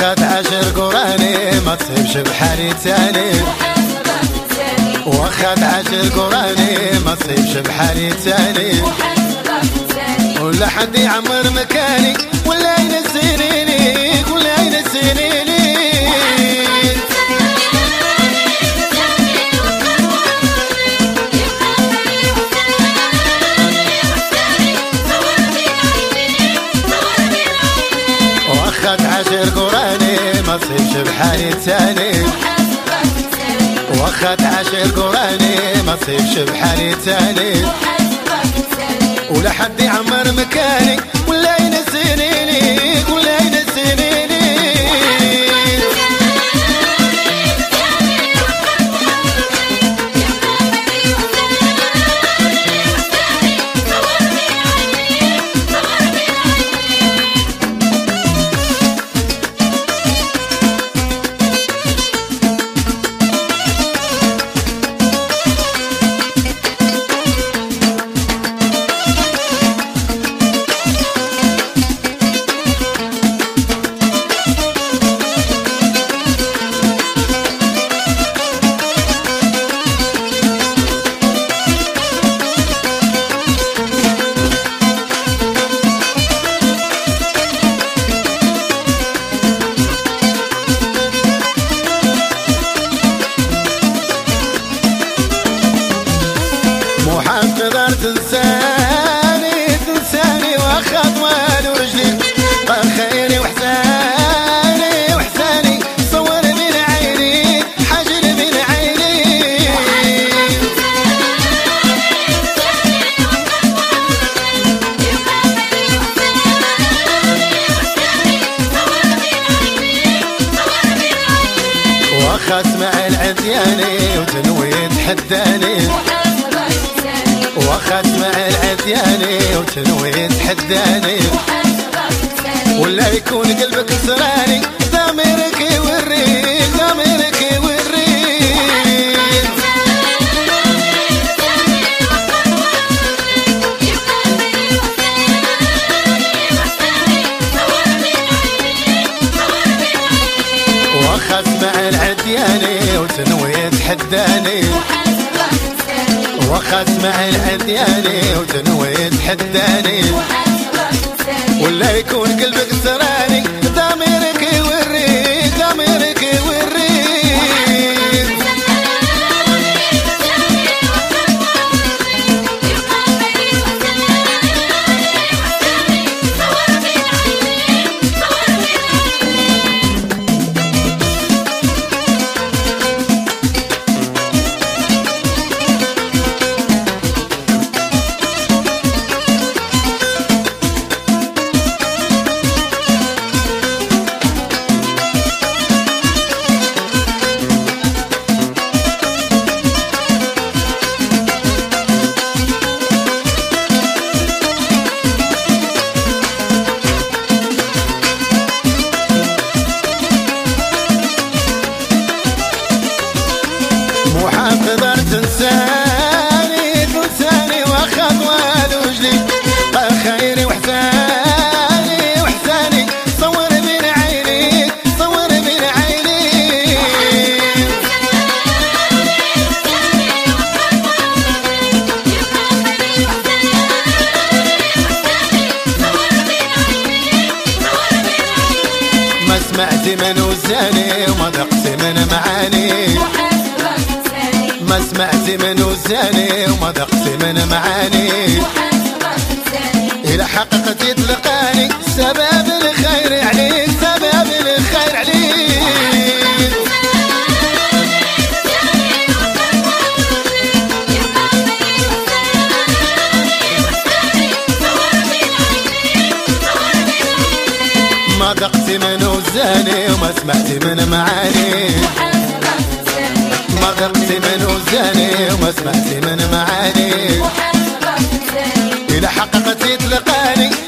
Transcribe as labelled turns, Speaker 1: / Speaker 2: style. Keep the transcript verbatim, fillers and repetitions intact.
Speaker 1: واخد عشر قراني ما تصيبش بحالي تاني، واخد عشر قراني ما تصيبش بحالي تاني، ولا حد يعمر مكاني ولا ينسيني ليك ولا ينسيني ليك. واخد عشر قراني ما تصيبش بحالي تاني، واخد عشر قراني ما تصيبش بحالي تاني، ولا حد يعمر مكاني ولا ينسيني ليك ولا ينسيني ليك. تقدر تنساني تنساني وخطوة ورجلي خيري وحساني وحساني صور بين عيني حجر بين عيني. واخذت مع العدياني وتنوي تحداني، واخذت مع العدياني وتنوي تحداني، ولا يكون قلبك سراني ضميرك يوريك ضميرك يوريك. واخذت مع العدياني وتنوي تحداني، واخذت مع العدياني وتنوي تحداني، ولا يكون قلبك سراني ضميرك يوريك ضميرك يوريك. تقدر تنساني تنساني وخطوة وجدي خيري وحساني وحساني صور بين عيني صور بين عيني. ما سمعت من وزاني وما ذقت من معاني، ما سمعت من وزاني وما ذقت من معاني، إلى حققت يطلقاني سبب الخير عليك سبب الخير عليك. ما ذقت من وزاني وما سمعت من معاني، ما ذقت من وزاني وما سمعت من معاني، إلى حققت يطلقاني